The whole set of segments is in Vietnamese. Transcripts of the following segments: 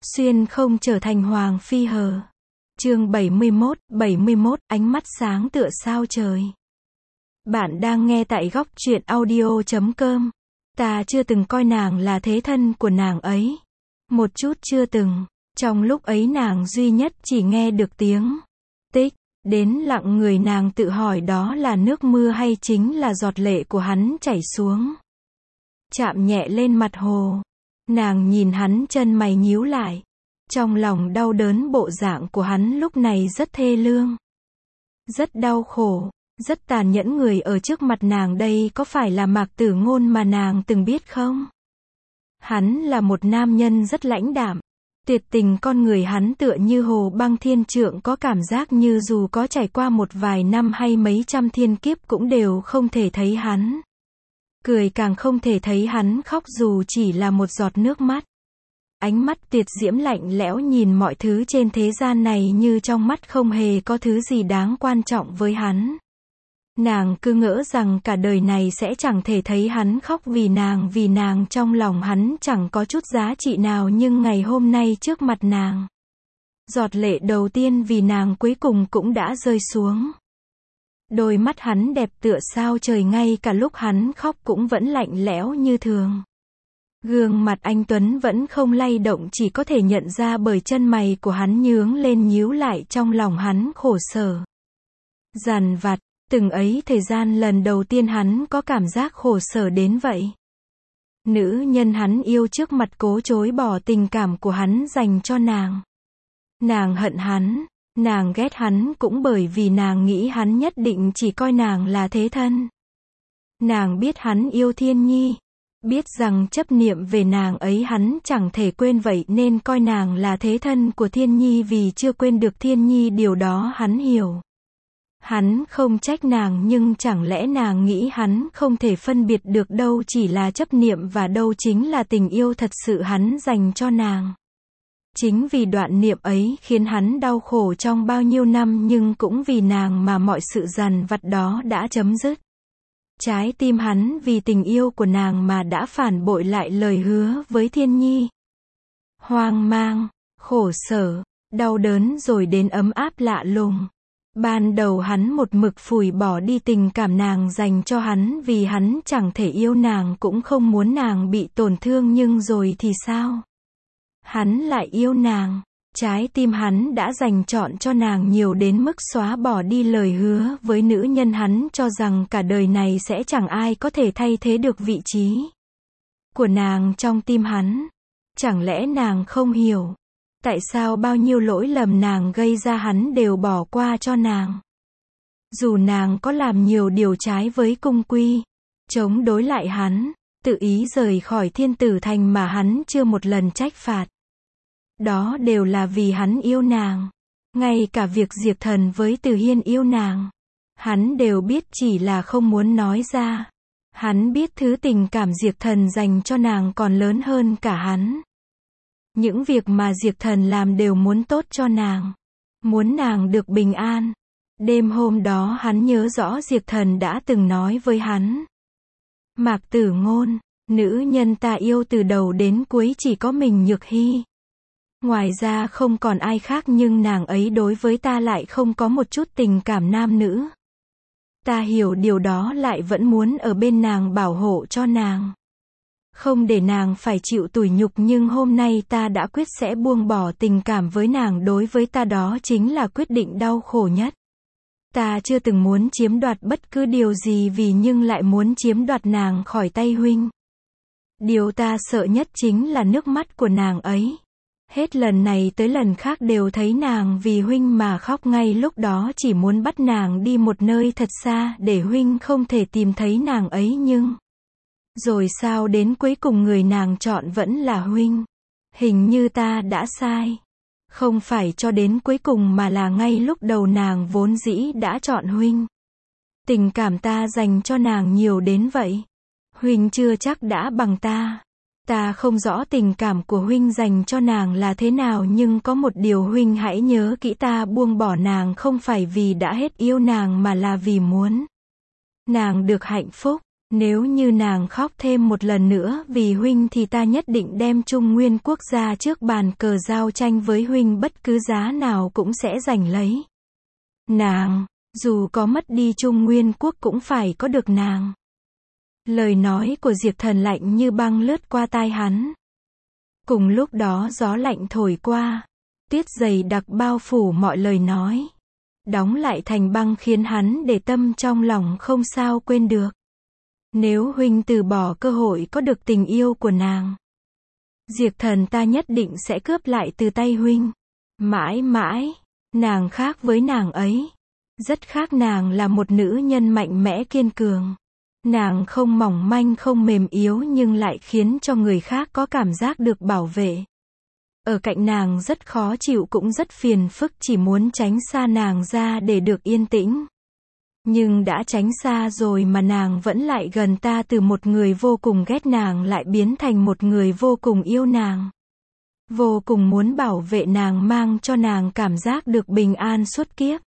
Xuyên không trở thành hoàng phi hờ. Chương 71, ánh mắt sáng tựa sao trời. Bạn đang nghe tại góc truyện audio.com. Ta chưa từng coi nàng là thế thân của nàng ấy. Một chút chưa từng. Trong lúc ấy nàng duy nhất chỉ nghe được tiếng tích, đến lặng người nàng tự hỏi đó là nước mưa hay chính là giọt lệ của hắn chảy xuống. Chạm nhẹ lên mặt hồ. Nàng nhìn hắn chân mày nhíu lại. Trong lòng đau đớn bộ dạng của hắn lúc này rất thê lương. Rất đau khổ, rất tàn nhẫn. Người ở trước mặt nàng đây có phải là Mạc Tử Ngôn mà nàng từng biết không? Hắn là một nam nhân rất lãnh đạm. Tuyệt tình con người hắn tựa như hồ băng thiên trượng, có cảm giác như dù có trải qua một vài năm hay mấy trăm thiên kiếp cũng đều không thể thấy hắn cười, càng không thể thấy hắn khóc dù chỉ là một giọt nước mắt. Ánh mắt tuyệt diễm lạnh lẽo nhìn mọi thứ trên thế gian này như trong mắt không hề có thứ gì đáng quan trọng với hắn. Nàng cứ ngỡ rằng cả đời này sẽ chẳng thể thấy hắn khóc vì nàng trong lòng hắn chẳng có chút giá trị nào, nhưng ngày hôm nay trước mặt nàng, giọt lệ đầu tiên vì nàng cuối cùng cũng đã rơi xuống. Đôi mắt hắn đẹp tựa sao trời, ngay cả lúc hắn khóc cũng vẫn lạnh lẽo như thường. Gương mặt anh tuấn vẫn không lay động, chỉ có thể nhận ra bởi chân mày của hắn nhướng lên nhíu lại. Trong lòng hắn khổ sở, dằn vặt. Từng ấy thời gian lần đầu tiên hắn có cảm giác khổ sở đến vậy. Nữ nhân hắn yêu trước mặt cố chối bỏ tình cảm của hắn dành cho nàng. Nàng hận hắn, nàng ghét hắn cũng bởi vì nàng nghĩ hắn nhất định chỉ coi nàng là thế thân. Nàng biết hắn yêu Thiên Nhi, biết rằng chấp niệm về nàng ấy hắn chẳng thể quên, vậy nên coi nàng là thế thân của Thiên Nhi vì chưa quên được Thiên Nhi. Điều đó hắn hiểu. Hắn không trách nàng, nhưng chẳng lẽ nàng nghĩ hắn không thể phân biệt được đâu chỉ là chấp niệm và đâu chính là tình yêu thật sự hắn dành cho nàng. Chính vì đoạn niệm ấy khiến hắn đau khổ trong bao nhiêu năm, nhưng cũng vì nàng mà mọi sự dằn vặt đó đã chấm dứt. Trái tim hắn vì tình yêu của nàng mà đã phản bội lại lời hứa với Thiên Nhi. Hoang mang, khổ sở, đau đớn rồi đến ấm áp lạ lùng. Ban đầu hắn một mực phủi bỏ đi tình cảm nàng dành cho hắn vì hắn chẳng thể yêu nàng, cũng không muốn nàng bị tổn thương, nhưng rồi thì sao? Hắn lại yêu nàng. Trái tim hắn đã dành trọn cho nàng nhiều đến mức xóa bỏ đi lời hứa với nữ nhân hắn cho rằng cả đời này sẽ chẳng ai có thể thay thế được vị trí của nàng trong tim hắn. Chẳng lẽ nàng không hiểu tại sao bao nhiêu lỗi lầm nàng gây ra hắn đều bỏ qua cho nàng? Dù nàng có làm nhiều điều trái với cung quy, chống đối lại hắn, tự ý rời khỏi Thiên Tử Thành mà hắn chưa một lần trách phạt. Đó đều là vì hắn yêu nàng. Ngay cả việc Diệp Thần với Từ Hiên yêu nàng, hắn đều biết chỉ là không muốn nói ra. Hắn biết thứ tình cảm Diệp Thần dành cho nàng còn lớn hơn cả hắn. Những việc mà Diệp Thần làm đều muốn tốt cho nàng, muốn nàng được bình an. Đêm hôm đó hắn nhớ rõ Diệp Thần đã từng nói với hắn: Mạc Tử Ngôn, nữ nhân ta yêu từ đầu đến cuối chỉ có mình Nhược Hy. Ngoài ra không còn ai khác, nhưng nàng ấy đối với ta lại không có một chút tình cảm nam nữ. Ta hiểu điều đó, lại vẫn muốn ở bên nàng bảo hộ cho nàng, không để nàng phải chịu tủi nhục, nhưng hôm nay ta đã quyết sẽ buông bỏ tình cảm với nàng. Đối với ta đó chính là quyết định đau khổ nhất. Ta chưa từng muốn chiếm đoạt bất cứ điều gì nhưng lại muốn chiếm đoạt nàng khỏi tay huynh. Điều ta sợ nhất chính là nước mắt của nàng ấy. Hết lần này tới lần khác đều thấy nàng vì huynh mà khóc, ngay lúc đó chỉ muốn bắt nàng đi một nơi thật xa để huynh không thể tìm thấy nàng ấy, nhưng rồi sao đến cuối cùng người nàng chọn vẫn là huynh? Hình như ta đã sai. Không phải cho đến cuối cùng mà là ngay lúc đầu nàng vốn dĩ đã chọn huynh. Tình cảm ta dành cho nàng nhiều đến vậy, huynh chưa chắc đã bằng ta. Ta không rõ tình cảm của huynh dành cho nàng là thế nào, nhưng có một điều huynh hãy nhớ kỹ, ta buông bỏ nàng không phải vì đã hết yêu nàng mà là vì muốn nàng được hạnh phúc. Nếu như nàng khóc thêm một lần nữa vì huynh thì ta nhất định đem Trung Nguyên quốc gia trước bàn cờ giao tranh với huynh, bất cứ giá nào cũng sẽ giành lấy nàng, dù có mất đi Trung Nguyên quốc cũng phải có được nàng. Lời nói của Diệp Thần lạnh như băng lướt qua tai hắn. Cùng lúc đó gió lạnh thổi qua, tuyết dày đặc bao phủ mọi lời nói, đóng lại thành băng khiến hắn để tâm trong lòng không sao quên được. Nếu huynh từ bỏ cơ hội có được tình yêu của nàng, Diệp Thần ta nhất định sẽ cướp lại từ tay huynh. Mãi mãi, nàng khác với nàng ấy. Rất khác, nàng là một nữ nhân mạnh mẽ kiên cường. Nàng không mỏng manh không mềm yếu nhưng lại khiến cho người khác có cảm giác được bảo vệ. Ở cạnh nàng rất khó chịu cũng rất phiền phức, chỉ muốn tránh xa nàng ra để được yên tĩnh. Nhưng đã tránh xa rồi mà nàng vẫn lại gần ta, từ một người vô cùng ghét nàng lại biến thành một người vô cùng yêu nàng. Vô cùng muốn bảo vệ nàng, mang cho nàng cảm giác được bình an suốt kiếp.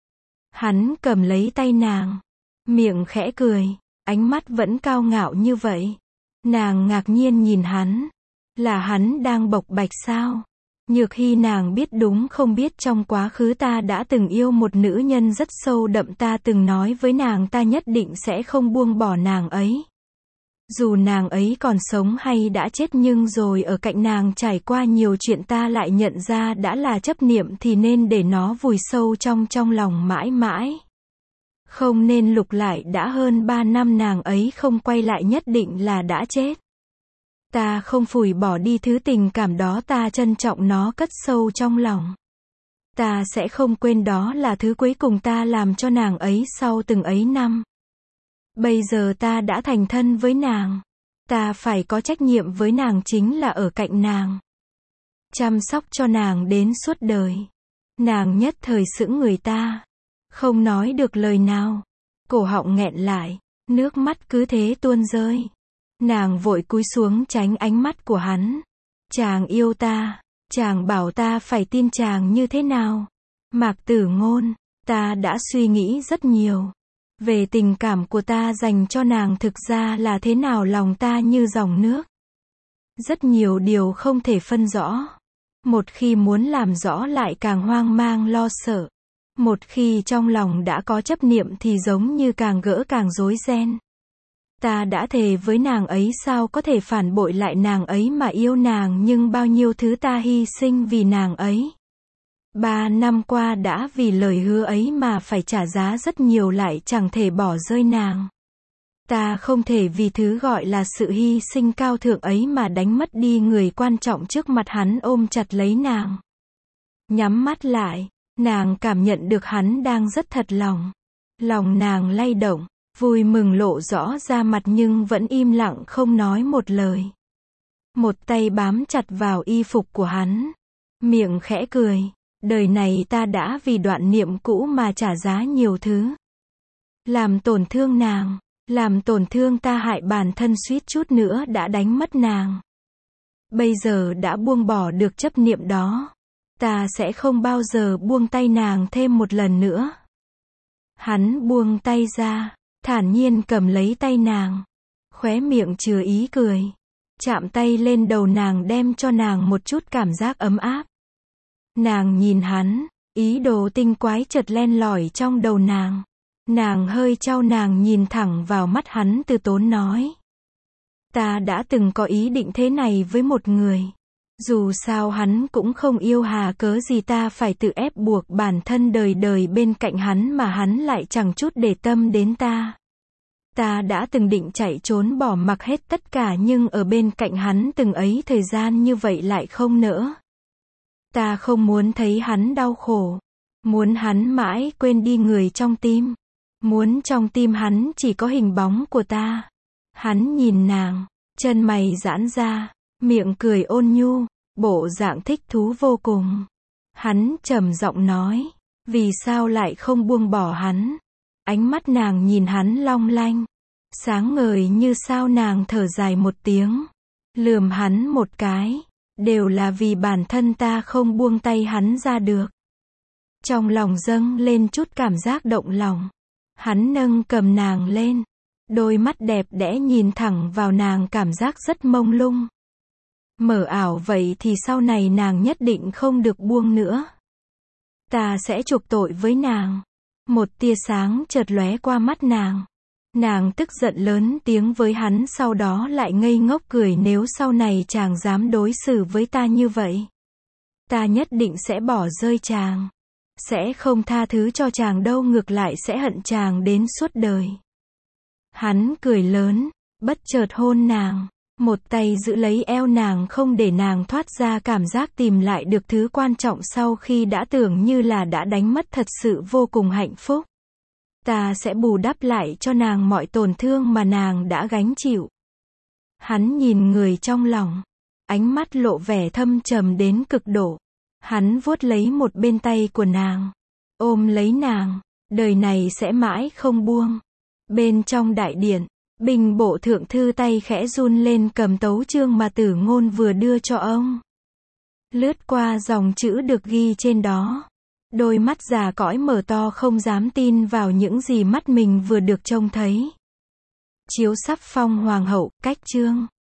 Hắn cầm lấy tay nàng, miệng khẽ cười, ánh mắt vẫn cao ngạo như vậy. Nàng ngạc nhiên nhìn hắn. Là hắn đang bộc bạch sao? Nhược Hy nàng biết đúng không biết trong quá khứ ta đã từng yêu một nữ nhân rất sâu đậm, ta từng nói với nàng ta nhất định sẽ không buông bỏ nàng ấy. Dù nàng ấy còn sống hay đã chết, nhưng rồi ở cạnh nàng trải qua nhiều chuyện ta lại nhận ra đã là chấp niệm thì nên để nó vùi sâu trong lòng mãi mãi. Không nên lục lại, đã hơn 3 năm nàng ấy không quay lại nhất định là đã chết. Ta không phủi bỏ đi thứ tình cảm đó, ta trân trọng nó cất sâu trong lòng. Ta sẽ không quên đó là thứ cuối cùng ta làm cho nàng ấy sau từng ấy năm. Bây giờ ta đã thành thân với nàng. Ta phải có trách nhiệm với nàng, chính là ở cạnh nàng, chăm sóc cho nàng đến suốt đời. Nàng nhất thời sững người, ta không nói được lời nào, cổ họng nghẹn lại, nước mắt cứ thế tuôn rơi. Nàng vội cúi xuống tránh ánh mắt của hắn. Chàng yêu ta, chàng bảo ta phải tin chàng như thế nào? Mạc Tử Ngôn, ta đã suy nghĩ rất nhiều về tình cảm của ta dành cho nàng, thực ra là thế nào, lòng ta như dòng nước. Rất nhiều điều không thể phân rõ. Một khi muốn làm rõ lại càng hoang mang lo sợ. Một khi trong lòng đã có chấp niệm thì giống như càng gỡ càng rối ren. Ta đã thề với nàng ấy, sao có thể phản bội lại nàng ấy mà yêu nàng, nhưng bao nhiêu thứ ta hy sinh vì nàng ấy. 3 năm qua đã vì lời hứa ấy mà phải trả giá rất nhiều, lại chẳng thể bỏ rơi nàng. Ta không thể vì thứ gọi là sự hy sinh cao thượng ấy mà đánh mất đi người quan trọng trước mặt hắn. Ôm chặt lấy nàng, nhắm mắt lại, nàng cảm nhận được hắn đang rất thật lòng. Lòng nàng lay động, vui mừng lộ rõ ra mặt nhưng vẫn im lặng không nói một lời. Một tay bám chặt vào y phục của hắn, miệng khẽ cười. Đời này ta đã vì đoạn niệm cũ mà trả giá nhiều thứ. Làm tổn thương nàng, làm tổn thương ta, hại bản thân, suýt chút nữa đã đánh mất nàng. Bây giờ đã buông bỏ được chấp niệm đó. Ta sẽ không bao giờ buông tay nàng thêm một lần nữa. Hắn buông tay ra, thản nhiên cầm lấy tay nàng, khóe miệng chứa ý cười, chạm tay lên đầu nàng, đem cho nàng một chút cảm giác ấm áp. Nàng nhìn hắn, ý đồ tinh quái chợt len lỏi trong đầu nàng. Nàng hơi chau, nàng nhìn thẳng vào mắt hắn, từ tốn nói. Ta đã từng có ý định thế này với một người. Dù sao hắn cũng không yêu, hà cớ gì ta phải tự ép buộc bản thân đời đời bên cạnh hắn mà hắn lại chẳng chút để tâm đến ta. Ta đã từng định chạy trốn bỏ mặc hết tất cả, nhưng ở bên cạnh hắn từng ấy thời gian như vậy lại không nỡ. Ta không muốn thấy hắn đau khổ. Muốn hắn mãi quên đi người trong tim. Muốn trong tim hắn chỉ có hình bóng của ta. Hắn nhìn nàng, chân mày giãn ra, miệng cười ôn nhu, bộ dạng thích thú vô cùng. Hắn trầm giọng nói, vì sao lại không buông bỏ hắn? Ánh mắt nàng nhìn hắn long lanh, sáng ngời như sao. Nàng thở dài một tiếng, lườm hắn một cái. Đều là vì bản thân ta không buông tay hắn ra được. Trong lòng dâng lên chút cảm giác động lòng. Hắn nâng cầm nàng lên, Đôi mắt đẹp đẽ nhìn thẳng vào nàng cảm giác rất mông lung. Mờ ảo vậy thì sau này nàng nhất định không được buông nữa. Ta sẽ chuộc tội với nàng. Một tia sáng chợt lóe qua mắt nàng. Nàng tức giận lớn tiếng với hắn, sau đó lại ngây ngốc cười, nếu sau này chàng dám đối xử với ta như vậy, ta nhất định sẽ bỏ rơi chàng. Sẽ không tha thứ cho chàng đâu, ngược lại sẽ hận chàng đến suốt đời. Hắn cười lớn, bất chợt hôn nàng. Một tay giữ lấy eo nàng không để nàng thoát ra cảm giác tìm lại được thứ quan trọng sau khi đã tưởng như là đã đánh mất, thật sự vô cùng hạnh phúc. Ta sẽ bù đắp lại cho nàng mọi tổn thương mà nàng đã gánh chịu. Hắn nhìn người trong lòng, ánh mắt lộ vẻ thâm trầm đến cực độ. Hắn vuốt lấy một bên tay của nàng, ôm lấy nàng, đời này sẽ mãi không buông. Bên trong đại điện, Bình bộ thượng thư tay khẽ run lên cầm tấu chương mà Tử Ngôn vừa đưa cho ông. Lướt qua dòng chữ được ghi trên đó. Đôi mắt già cõi mở to không dám tin vào những gì mắt mình vừa được trông thấy. Chiếu sắp phong hoàng hậu, cách chương.